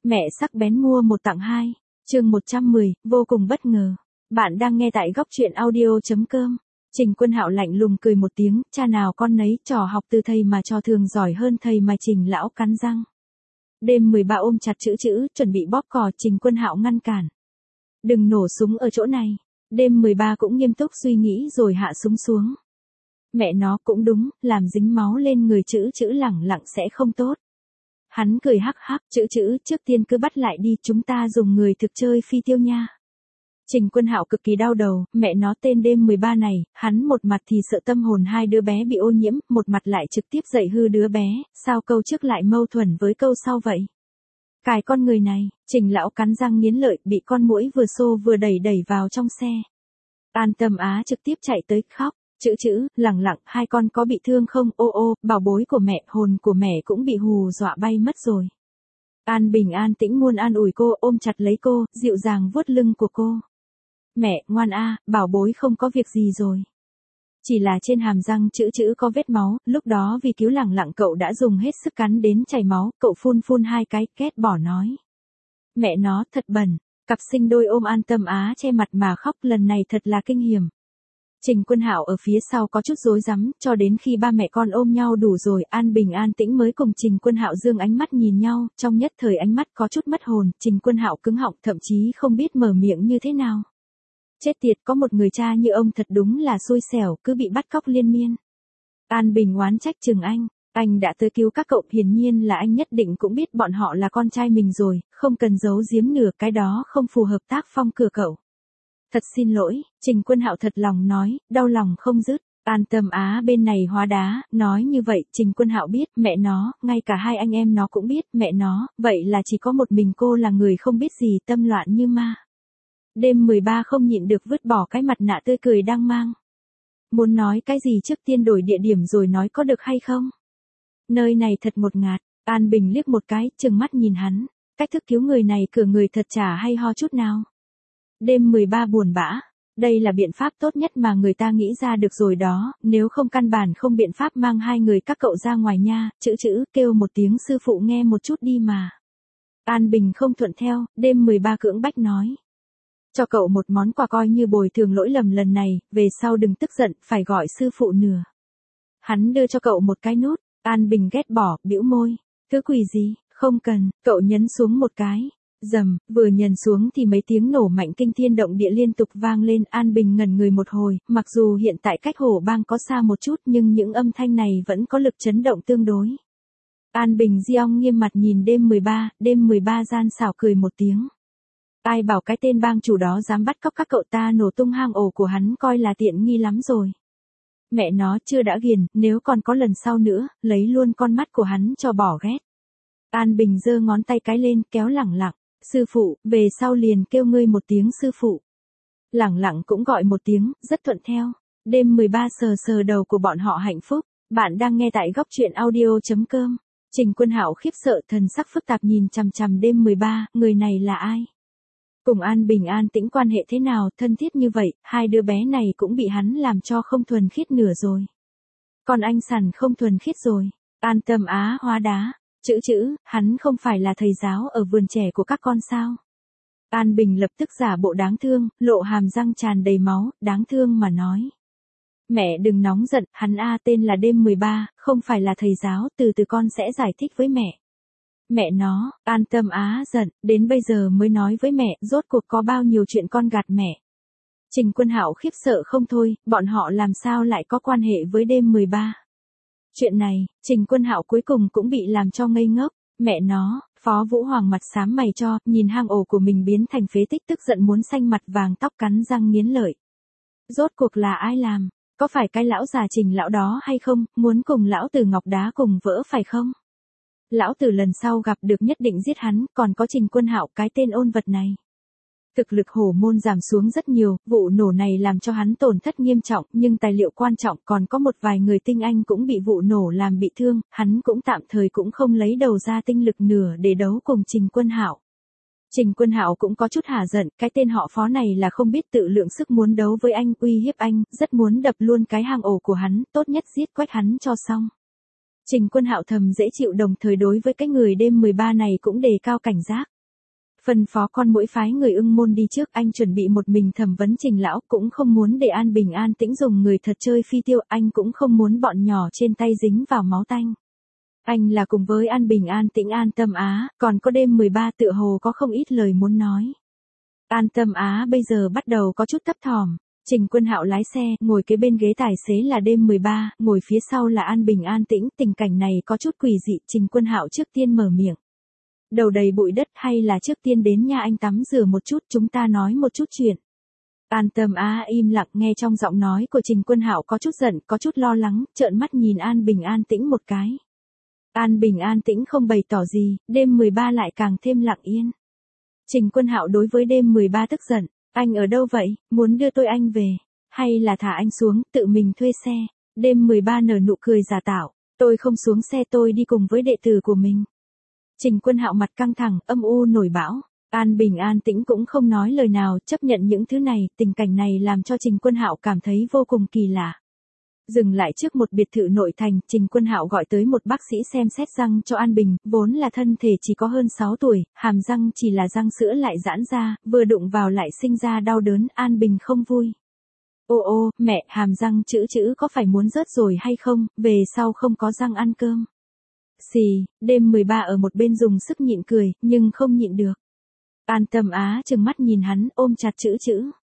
Mẹ sắc bén mua một tặng hai. Chương 110, vô cùng bất ngờ. Bạn đang nghe tại góc truyện audio.com. Trình Quân Hạo lạnh lùng cười một tiếng, cha nào con nấy, trò học từ thầy mà trò thường giỏi hơn thầy mà. Trình lão cắn răng. Đêm 13 ôm chặt chữ, chuẩn bị bóp cò. Trình Quân Hạo ngăn cản. Đừng nổ súng ở chỗ này. Đêm 13 cũng nghiêm túc suy nghĩ rồi hạ súng xuống. Mẹ nó cũng đúng, làm dính máu lên người chữ lẳng lặng sẽ không tốt. Hắn cười hắc hắc, chữ, trước tiên cứ bắt lại đi, chúng ta dùng người thực chơi phi tiêu nha. Trình Quân Hạo cực kỳ đau đầu, mẹ nó tên đêm 13 này, hắn một mặt thì sợ tâm hồn hai đứa bé bị ô nhiễm, một mặt lại trực tiếp dạy hư đứa bé, sao câu trước lại mâu thuẫn với câu sau vậy? Cài con người này, Trình lão cắn răng nghiến lợi, bị con muỗi vừa xô vừa đẩy vào trong xe. An Tâm Á trực tiếp chạy tới khóc. Chữ, lẳng lặng, hai con có bị thương không? Ô, bảo bối của mẹ, hồn của mẹ cũng bị hù dọa bay mất rồi. An Bình an tĩnh muôn an ủi cô, ôm chặt lấy cô, dịu dàng vuốt lưng của cô. Mẹ, ngoan a, bảo bối không có việc gì rồi. Chỉ là trên hàm răng chữ có vết máu, lúc đó vì cứu lẳng lặng cậu đã dùng hết sức cắn đến chảy máu, cậu phun hai cái, ghét bỏ nói. Mẹ nó, thật bẩn. Cặp sinh đôi ôm An Tâm Á che mặt mà khóc, lần này thật là kinh hiểm. Trình Quân Hạo ở phía sau có chút rối rắm, cho đến khi ba mẹ con ôm nhau đủ rồi, An Bình an tĩnh mới cùng Trình Quân Hạo dương ánh mắt nhìn nhau, trong nhất thời ánh mắt có chút mất hồn, Trình Quân Hạo cứng họng, thậm chí không biết mở miệng như thế nào. Chết tiệt, có một người cha như ông thật đúng là xui xẻo, cứ bị bắt cóc liên miên. An Bình oán trách chừng anh đã tới cứu các cậu, hiển nhiên là anh nhất định cũng biết bọn họ là con trai mình rồi, không cần giấu giếm nửa, cái đó không phù hợp tác phong cửa cậu. Thật xin lỗi, Trình Quân Hạo thật lòng nói, đau lòng không dứt. An Tâm Á bên này hóa đá, nói như vậy, Trình Quân Hạo biết, mẹ nó, ngay cả hai anh em nó cũng biết, mẹ nó, vậy là chỉ có một mình cô là người không biết gì, tâm loạn như ma. Đêm 13 không nhịn được vứt bỏ cái mặt nạ tươi cười đang mang. Muốn nói cái gì trước tiên đổi địa điểm rồi nói có được hay không? Nơi này thật một ngạt, An Bình liếc một cái, trừng mắt nhìn hắn, cách thức cứu người này cửa người thật chả hay ho chút nào. Đêm 13 buồn bã, đây là biện pháp tốt nhất mà người ta nghĩ ra được rồi đó, nếu không căn bản không biện pháp mang hai người các cậu ra ngoài nha, chữ kêu một tiếng sư phụ nghe một chút đi mà. An Bình không thuận theo, đêm 13 cưỡng bách nói. Cho cậu một món quà coi như bồi thường lỗi lầm lần này, về sau đừng tức giận, phải gọi sư phụ nửa. Hắn đưa cho cậu một cái nút, An Bình ghét bỏ, bĩu môi, thứ quỷ gì, không cần, cậu nhấn xuống một cái. Dầm, vừa nhấn xuống thì mấy tiếng nổ mạnh kinh thiên động địa liên tục vang lên. An Bình ngẩn người một hồi, mặc dù hiện tại cách Hổ Bang có xa một chút nhưng những âm thanh này vẫn có lực chấn động tương đối. An Bình Diong nghiêm mặt nhìn đêm 13 gian xảo cười một tiếng. Ai bảo cái tên bang chủ đó dám bắt cóc các cậu ta, nổ tung hang ổ của hắn coi là tiện nghi lắm rồi. Mẹ nó chưa đã ghiền, nếu còn có lần sau nữa, lấy luôn con mắt của hắn cho bỏ ghét. An Bình giơ ngón tay cái lên, kéo lẳng lặng. Sư phụ, về sau liền kêu ngươi một tiếng sư phụ. Lẳng lặng cũng gọi một tiếng, rất thuận theo. Đêm 13 sờ đầu của bọn họ hạnh phúc. Bạn đang nghe tại góc truyện audio.com. Trình Quân Hạo khiếp sợ, thần sắc phức tạp nhìn chằm đêm 13, người này là ai? Cùng An Bình an tĩnh quan hệ thế nào, thân thiết như vậy, hai đứa bé này cũng bị hắn làm cho không thuần khiết nửa rồi. Còn anh Sằn không thuần khiết rồi. An Tâm Á hóa đá. Chữ, hắn không phải là thầy giáo ở vườn trẻ của các con sao? An Bình lập tức giả bộ đáng thương, lộ hàm răng tràn đầy máu, đáng thương mà nói. Mẹ đừng nóng giận, hắn tên là đêm 13, không phải là thầy giáo, từ từ con sẽ giải thích với mẹ. Mẹ nó, An Tâm Á giận, đến bây giờ mới nói với mẹ, rốt cuộc có bao nhiêu chuyện con gạt mẹ. Trình Quân Hạo khiếp sợ không thôi, bọn họ làm sao lại có quan hệ với đêm 13. Chuyện này, Trình Quân Hạo cuối cùng cũng bị làm cho ngây ngốc, mẹ nó, Phó Vũ Hoàng mặt xám mày cho, nhìn hang ổ của mình biến thành phế tích tức giận muốn xanh mặt vàng tóc cắn răng nghiến lợi. Rốt cuộc là ai làm, có phải cái lão già Trình lão đó hay không, muốn cùng lão tử ngọc đá cùng vỡ phải không? Lão tử lần sau gặp được nhất định giết hắn, còn có Trình Quân Hạo cái tên ôn vật này. Thực lực hổ môn giảm xuống rất nhiều, vụ nổ này làm cho hắn tổn thất nghiêm trọng, nhưng tài liệu quan trọng còn có một vài người tinh anh cũng bị vụ nổ làm bị thương, hắn cũng tạm thời cũng không lấy đầu ra tinh lực nửa để đấu cùng Trình Quân Hạo. Trình Quân Hạo cũng có chút hả giận, cái tên họ Phó này là không biết tự lượng sức muốn đấu với anh, uy hiếp anh, rất muốn đập luôn cái hang ổ của hắn, tốt nhất giết quách hắn cho xong. Trình Quân Hạo thầm dễ chịu, đồng thời đối với cái người đêm 13 này cũng đề cao cảnh giác. Phân phó con muỗi phái người ưng môn đi trước, anh chuẩn bị một mình thẩm vấn Trình lão, cũng không muốn để An Bình an tĩnh dùng người thật chơi phi tiêu, anh cũng không muốn bọn nhỏ trên tay dính vào máu tanh. Anh là cùng với An Bình an tĩnh An Tâm Á, còn có đêm 13 tựa hồ có không ít lời muốn nói. An Tâm Á bây giờ bắt đầu có chút thấp thỏm. Trình Quân Hạo lái xe, ngồi kế bên ghế tài xế là đêm 13, ngồi phía sau là An Bình an tĩnh, tình cảnh này có chút quỷ dị, Trình Quân Hạo trước tiên mở miệng. Đầu đầy bụi đất, hay là trước tiên đến nhà anh tắm rửa một chút, chúng ta nói một chút chuyện. An Tâm Á im lặng, nghe trong giọng nói của Trình Quân Hạo có chút giận, có chút lo lắng, trợn mắt nhìn An Bình an tĩnh một cái. An Bình an tĩnh không bày tỏ gì, đêm 13 lại càng thêm lặng yên. Trình Quân Hạo đối với đêm 13 tức giận, anh ở đâu vậy, muốn đưa tôi anh về, hay là thả anh xuống, tự mình thuê xe. Đêm 13 nở nụ cười giả tạo, tôi không xuống xe, tôi đi cùng với đệ tử của mình. Trình Quân Hạo mặt căng thẳng, âm u nổi bão. An Bình an tĩnh cũng không nói lời nào, chấp nhận những thứ này, tình cảnh này làm cho Trình Quân Hạo cảm thấy vô cùng kỳ lạ. Dừng lại trước một biệt thự nội thành, Trình Quân Hạo gọi tới một bác sĩ xem xét răng cho An Bình, vốn là thân thể chỉ có hơn 6 tuổi, hàm răng chỉ là răng sữa lại giãn ra, vừa đụng vào lại sinh ra đau đớn, An Bình không vui. Ô ô, mẹ, hàm răng chữ có phải muốn rớt rồi hay không, về sau không có răng ăn cơm. Xì, đêm 13 ở một bên dùng sức nhịn cười, nhưng không nhịn được. An Tâm Á trừng mắt nhìn hắn, ôm chặt chữ.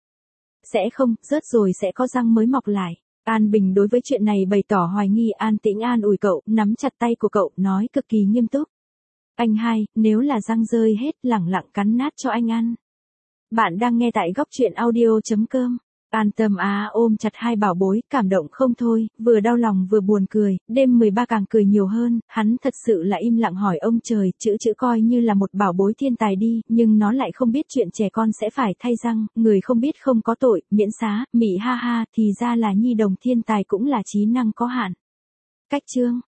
Sẽ không, rớt rồi sẽ có răng mới mọc lại. An Bình đối với chuyện này bày tỏ hoài nghi, an tĩnh an ủi cậu, nắm chặt tay của cậu, nói cực kỳ nghiêm túc. Anh hai, nếu là răng rơi hết, lẳng lặng cắn nát cho anh ăn. Bạn đang nghe tại góc truyện audio.com. An Tâm Á ôm chặt hai bảo bối, cảm động không thôi, vừa đau lòng vừa buồn cười, đêm 13 càng cười nhiều hơn, hắn thật sự là im lặng hỏi ông trời, chữ coi như là một bảo bối thiên tài đi, nhưng nó lại không biết chuyện trẻ con sẽ phải thay răng, người không biết không có tội, miễn xá, mị ha ha, thì ra là nhi đồng thiên tài cũng là trí năng có hạn. Cách chương